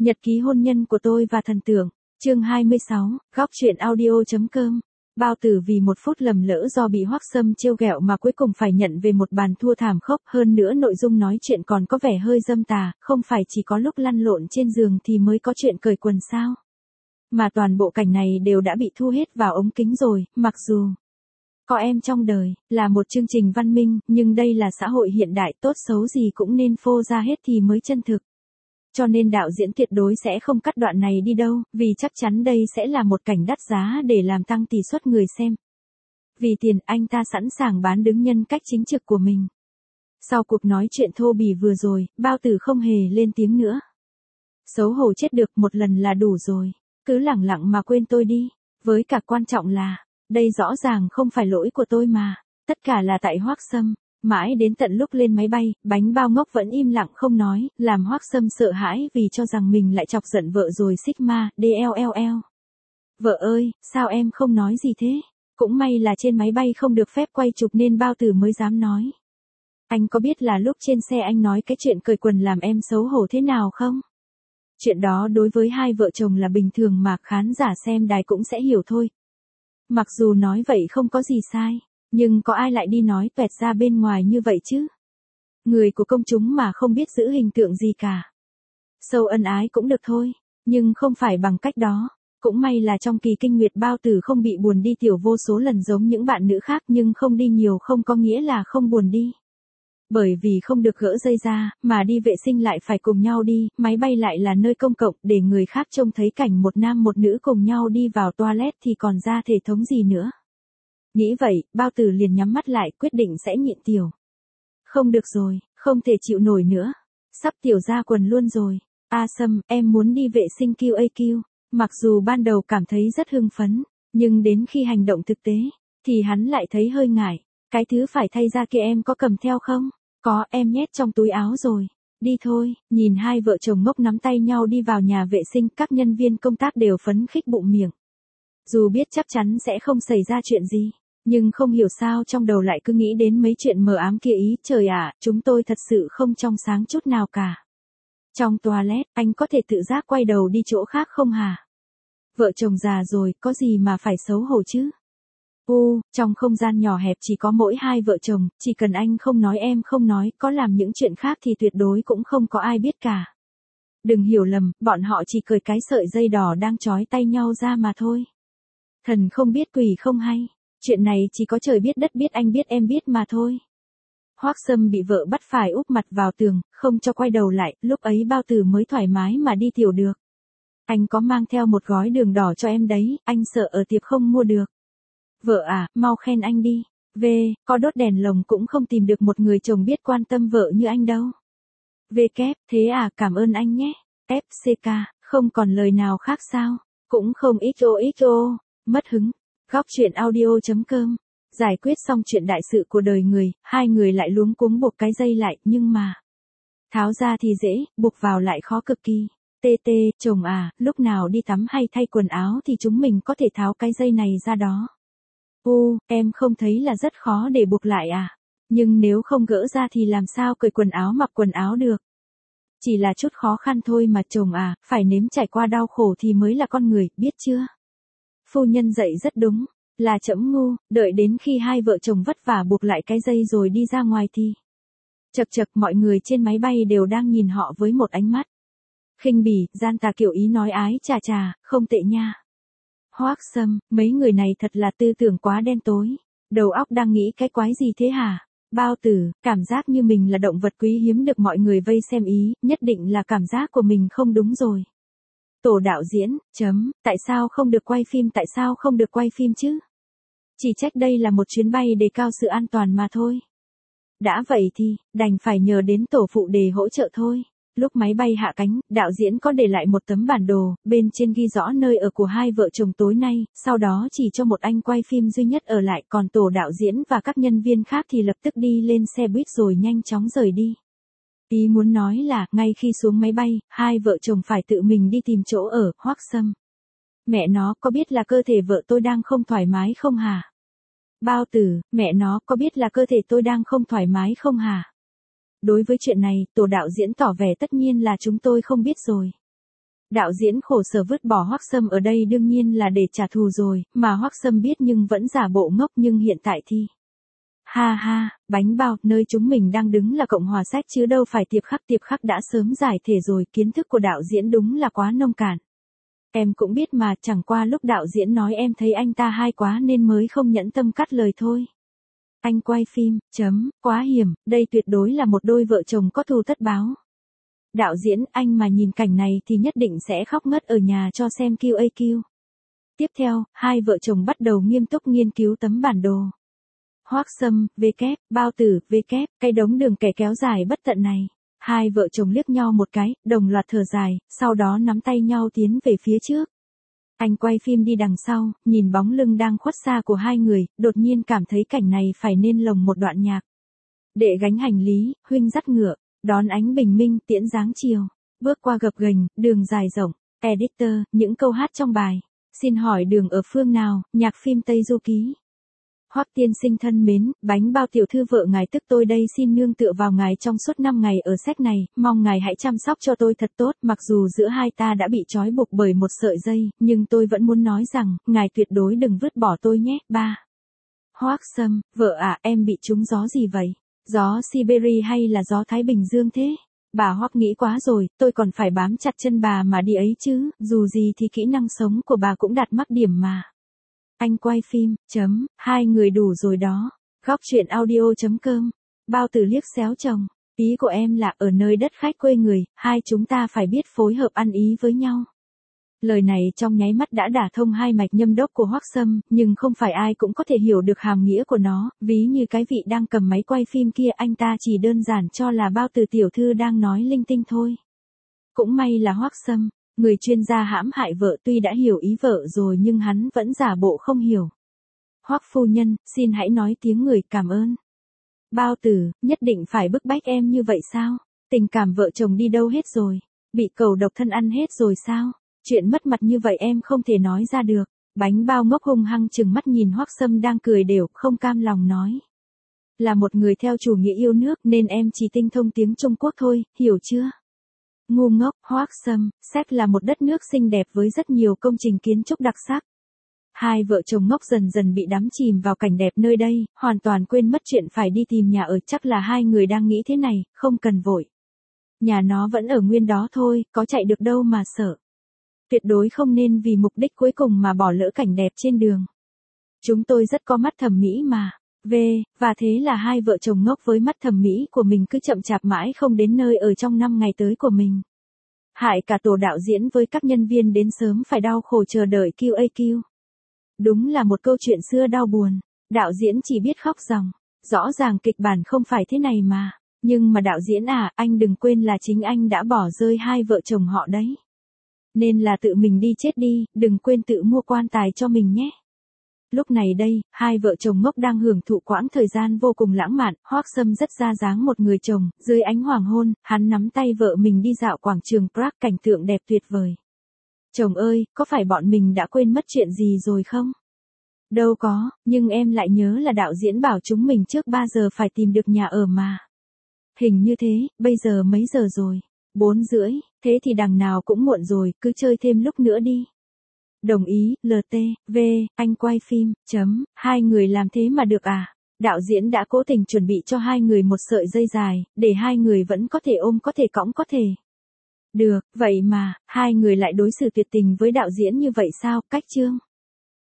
Nhật ký hôn nhân của tôi và thần tượng, chương 26, góc truyện audio.com. Bao Tử vì một phút lầm lỡ do bị Hoắc Sâm trêu ghẹo mà cuối cùng phải nhận về một bàn thua thảm khốc, hơn nữa nội dung nói chuyện còn có vẻ hơi dâm tà, không phải chỉ có lúc lăn lộn trên giường thì mới có chuyện cởi quần sao? Mà toàn bộ cảnh này đều đã bị thu hết vào ống kính rồi, mặc dù có em trong đời, là một chương trình văn minh, nhưng đây là xã hội hiện đại, tốt xấu gì cũng nên phô ra hết thì mới chân thực. Cho nên đạo diễn tuyệt đối sẽ không cắt đoạn này đi đâu, vì chắc chắn đây sẽ là một cảnh đắt giá để làm tăng tỷ suất người xem. Vì tiền, anh ta sẵn sàng bán đứng nhân cách chính trực của mình. Sau cuộc nói chuyện thô bỉ vừa rồi, Bao Tử không hề lên tiếng nữa. Xấu hổ chết được, một lần là đủ rồi. Cứ lẳng lặng mà quên tôi đi. Với cả quan trọng là, đây rõ ràng không phải lỗi của tôi mà. Tất cả là tại Hoắc Sâm. Mãi đến tận lúc lên máy bay, Bánh Bao Ngốc vẫn im lặng không nói, làm Hoắc Sâm sợ hãi vì cho rằng mình lại chọc giận vợ rồi. Sigma, DLLL. Vợ ơi, sao em không nói gì thế? Cũng may là trên máy bay không được phép quay chụp nên Bao Tử mới dám nói. Anh có biết là lúc trên xe anh nói cái chuyện cởi quần làm em xấu hổ thế nào không? Chuyện đó đối với hai vợ chồng là bình thường mà khán giả xem đài cũng sẽ hiểu thôi. Mặc dù nói vậy không có gì sai. Nhưng có ai lại đi nói toẹt ra bên ngoài như vậy chứ? Người của công chúng mà không biết giữ hình tượng gì cả. Sâu ân ái cũng được thôi, nhưng không phải bằng cách đó. Cũng may là trong kỳ kinh nguyệt Bao Tử không bị buồn đi tiểu vô số lần giống những bạn nữ khác, nhưng không đi nhiều không có nghĩa là không buồn đi. Bởi vì không được gỡ dây ra, mà đi vệ sinh lại phải cùng nhau đi, máy bay lại là nơi công cộng để người khác trông thấy cảnh một nam một nữ cùng nhau đi vào toilet thì còn ra thể thống gì nữa. Nghĩ vậy, Bao Tử liền nhắm mắt lại, quyết định sẽ nhịn tiểu. Không được rồi, không thể chịu nổi nữa. Sắp tiểu ra quần luôn rồi. Sâm, em muốn đi vệ sinh QAQ. Mặc dù ban đầu cảm thấy rất hưng phấn, nhưng đến khi hành động thực tế, thì hắn lại thấy hơi ngại. Cái thứ phải thay ra kia em có cầm theo không? Có, em nhét trong túi áo rồi. Đi thôi. Nhìn hai vợ chồng ngốc nắm tay nhau đi vào nhà vệ sinh, các nhân viên công tác đều phấn khích bụng miệng. Dù biết chắc chắn sẽ không xảy ra chuyện gì. Nhưng không hiểu sao trong đầu lại cứ nghĩ đến mấy chuyện mờ ám kia. Ý trời ạ, chúng tôi thật sự không trong sáng chút nào cả. Trong toilet, anh có thể tự giác quay đầu đi chỗ khác không hả? Vợ chồng già rồi, có gì mà phải xấu hổ chứ? Trong không gian nhỏ hẹp chỉ có mỗi hai vợ chồng, chỉ cần anh không nói em không nói, có làm những chuyện khác thì tuyệt đối cũng không có ai biết cả. Đừng hiểu lầm, bọn họ chỉ cởi cái sợi dây đỏ đang trói tay nhau ra mà thôi. Thần không biết quỷ không hay. Chuyện này chỉ có trời biết đất biết anh biết em biết mà thôi. Hoắc Sâm bị vợ bắt phải úp mặt vào tường, không cho quay đầu lại, lúc ấy Bao Tử mới thoải mái mà đi tiểu được. Anh có mang theo một gói đường đỏ cho em đấy, anh sợ ở tiệm không mua được. Vợ à, mau khen anh đi. Có đốt đèn lồng cũng không tìm được một người chồng biết quan tâm vợ như anh đâu. Thế à, cảm ơn anh nhé. FCK, không còn lời nào khác sao? Cũng không XOXO, mất hứng. Góc truyện audio.com. Giải quyết xong chuyện đại sự của đời người, hai người lại luống cuống buộc cái dây lại, nhưng mà tháo ra thì dễ, buộc vào lại khó cực kỳ. Chồng à, lúc nào đi tắm hay thay quần áo thì chúng mình có thể tháo cái dây này ra đó. Em không thấy là rất khó để buộc lại à? Nhưng nếu không gỡ ra thì làm sao cởi quần áo mặc quần áo được? Chỉ là chút khó khăn thôi mà chồng à, phải nếm trải qua đau khổ thì mới là con người, biết chưa? Phu nhân dạy rất đúng, là trẫm ngu, đợi đến khi hai vợ chồng vất vả buộc lại cái dây rồi đi ra ngoài thì chật mọi người trên máy bay đều đang nhìn họ với một ánh mắt khinh bỉ, gian tà kiểu ý nói ái chà, không tệ nha. Hoắc Sâm, mấy người này thật là tư tưởng quá đen tối, đầu óc đang nghĩ cái quái gì thế hả? Bao Tử, cảm giác như mình là động vật quý hiếm được mọi người vây xem ý, nhất định là cảm giác của mình không đúng rồi. Tổ đạo diễn, tại sao không được quay phim chứ? Chỉ trách đây là một chuyến bay đề cao sự an toàn mà thôi. Đã vậy thì, đành phải nhờ đến tổ phụ để hỗ trợ thôi. Lúc máy bay hạ cánh, đạo diễn có để lại một tấm bản đồ, bên trên ghi rõ nơi ở của hai vợ chồng tối nay, sau đó chỉ cho một anh quay phim duy nhất ở lại, còn tổ đạo diễn và các nhân viên khác thì lập tức đi lên xe buýt rồi nhanh chóng rời đi. Ý muốn nói là, ngay khi xuống máy bay, hai vợ chồng phải tự mình đi tìm chỗ ở. Hoắc Sâm. Mẹ nó, có biết là cơ thể vợ tôi đang không thoải mái không hả? Bao Tử, mẹ nó, có biết là cơ thể tôi đang không thoải mái không hả? Đối với chuyện này, tổ đạo diễn tỏ vẻ tất nhiên là chúng tôi không biết rồi. Đạo diễn khổ sở vứt bỏ Hoắc Sâm ở đây đương nhiên là để trả thù rồi, mà Hoắc Sâm biết nhưng vẫn giả bộ ngốc nhưng hiện tại thì. Ha ha, bánh bao, nơi chúng mình đang đứng là Cộng hòa sách chứ đâu phải tiệp khắc đã sớm giải thể rồi, kiến thức của đạo diễn đúng là quá nông cạn. Em cũng biết mà, chẳng qua lúc đạo diễn nói em thấy anh ta hay quá nên mới không nhẫn tâm cắt lời thôi. Anh quay phim, quá hiểm, đây tuyệt đối là một đôi vợ chồng có thù tất báo. Đạo diễn, anh mà nhìn cảnh này thì nhất định sẽ khóc ngất ở nhà cho xem QAQ. Tiếp theo, hai vợ chồng bắt đầu nghiêm túc nghiên cứu tấm bản đồ. Hoắc Sâm, bao tử, cái đống đường kẻ kéo dài bất tận này. Hai vợ chồng liếc nhau một cái, đồng loạt thở dài, sau đó nắm tay nhau tiến về phía trước. Anh quay phim đi đằng sau, nhìn bóng lưng đang khuất xa của hai người, đột nhiên cảm thấy cảnh này phải nên lồng một đoạn nhạc. Đệ gánh hành lý, huynh dắt ngựa, đón ánh bình minh tiễn dáng chiều, bước qua gập ghềnh, đường dài rộng. Editor, những câu hát trong bài. Xin hỏi đường ở phương nào, nhạc phim Tây Du Ký. Hoắc tiên sinh thân mến, bánh bao tiểu thư vợ ngài tức tôi đây xin nương tựa vào ngài trong suốt 5 ngày ở séc này, mong ngài hãy chăm sóc cho tôi thật tốt, mặc dù giữa hai ta đã bị trói buộc bởi một sợi dây, nhưng tôi vẫn muốn nói rằng, ngài tuyệt đối đừng vứt bỏ tôi nhé. 3. Hoắc Sâm, vợ à, em bị trúng gió gì vậy? Gió Siberia hay là gió Thái Bình Dương thế? Bà Hoắc nghĩ quá rồi, tôi còn phải bám chặt chân bà mà đi ấy chứ, dù gì thì kỹ năng sống của bà cũng đạt mắc điểm mà. Anh quay phim, hai người đủ rồi đó. Góc chuyện audio.com. Bao tử liếc xéo chồng. Ý của em là ở nơi đất khách quê người, hai chúng ta phải biết phối hợp ăn ý với nhau. Lời này trong nháy mắt đã đả thông hai mạch nhâm đốc của Hoắc Sâm, nhưng không phải ai cũng có thể hiểu được hàm nghĩa của nó, ví như cái vị đang cầm máy quay phim kia anh ta chỉ đơn giản cho là bao tử tiểu thư đang nói linh tinh thôi. Cũng may là Hoắc Sâm, người chuyên gia hãm hại vợ tuy đã hiểu ý vợ rồi nhưng hắn vẫn giả bộ không hiểu. Hoắc phu nhân, xin hãy nói tiếng người cảm ơn. Bao tử, nhất định phải bức bách em như vậy sao? Tình cảm vợ chồng đi đâu hết rồi? Bị cầu độc thân ăn hết rồi sao? Chuyện mất mặt như vậy em không thể nói ra được. Bánh bao ngốc hung hăng chừng mắt nhìn Hoắc Sâm đang cười đều, không cam lòng nói. Là một người theo chủ nghĩa yêu nước nên em chỉ tinh thông tiếng Trung Quốc thôi, hiểu chưa? Ngu ngốc, Hoắc Sâm, séc là một đất nước xinh đẹp với rất nhiều công trình kiến trúc đặc sắc. Hai vợ chồng ngốc dần dần bị đắm chìm vào cảnh đẹp nơi đây, hoàn toàn quên mất chuyện phải đi tìm nhà ở, chắc là hai người đang nghĩ thế này, không cần vội. Nhà nó vẫn ở nguyên đó thôi, có chạy được đâu mà sợ. Tuyệt đối không nên vì mục đích cuối cùng mà bỏ lỡ cảnh đẹp trên đường. Chúng tôi rất có mắt thẩm mỹ mà. Và thế là hai vợ chồng ngốc với mắt thẩm mỹ của mình cứ chậm chạp mãi không đến nơi ở trong 5 ngày tới của mình. Hại cả tổ đạo diễn với các nhân viên đến sớm phải đau khổ chờ đợi QAQ. Đúng là một câu chuyện xưa đau buồn. Đạo diễn chỉ biết khóc ròng. Rõ ràng kịch bản không phải thế này mà. Nhưng mà đạo diễn à, anh đừng quên là chính anh đã bỏ rơi hai vợ chồng họ đấy. Nên là tự mình đi chết đi, đừng quên tự mua quan tài cho mình nhé. Lúc này đây, hai vợ chồng ngốc đang hưởng thụ quãng thời gian vô cùng lãng mạn, Hoắc Sâm rất ra dáng một người chồng, dưới ánh hoàng hôn, hắn nắm tay vợ mình đi dạo quảng trường Prague, cảnh tượng đẹp tuyệt vời. Chồng ơi, có phải bọn mình đã quên mất chuyện gì rồi không? Đâu có, nhưng em lại nhớ là đạo diễn bảo chúng mình trước 3 giờ phải tìm được nhà ở mà. Hình như thế, bây giờ mấy giờ rồi? 4 rưỡi, thế thì đằng nào cũng muộn rồi, cứ chơi thêm lúc nữa đi. Đồng ý, anh quay phim, hai người làm thế mà được à? Đạo diễn đã cố tình chuẩn bị cho hai người một sợi dây dài, để hai người vẫn có thể ôm có thể cõng có thể. Được, vậy mà, hai người lại đối xử tuyệt tình với đạo diễn như vậy sao, cách chương.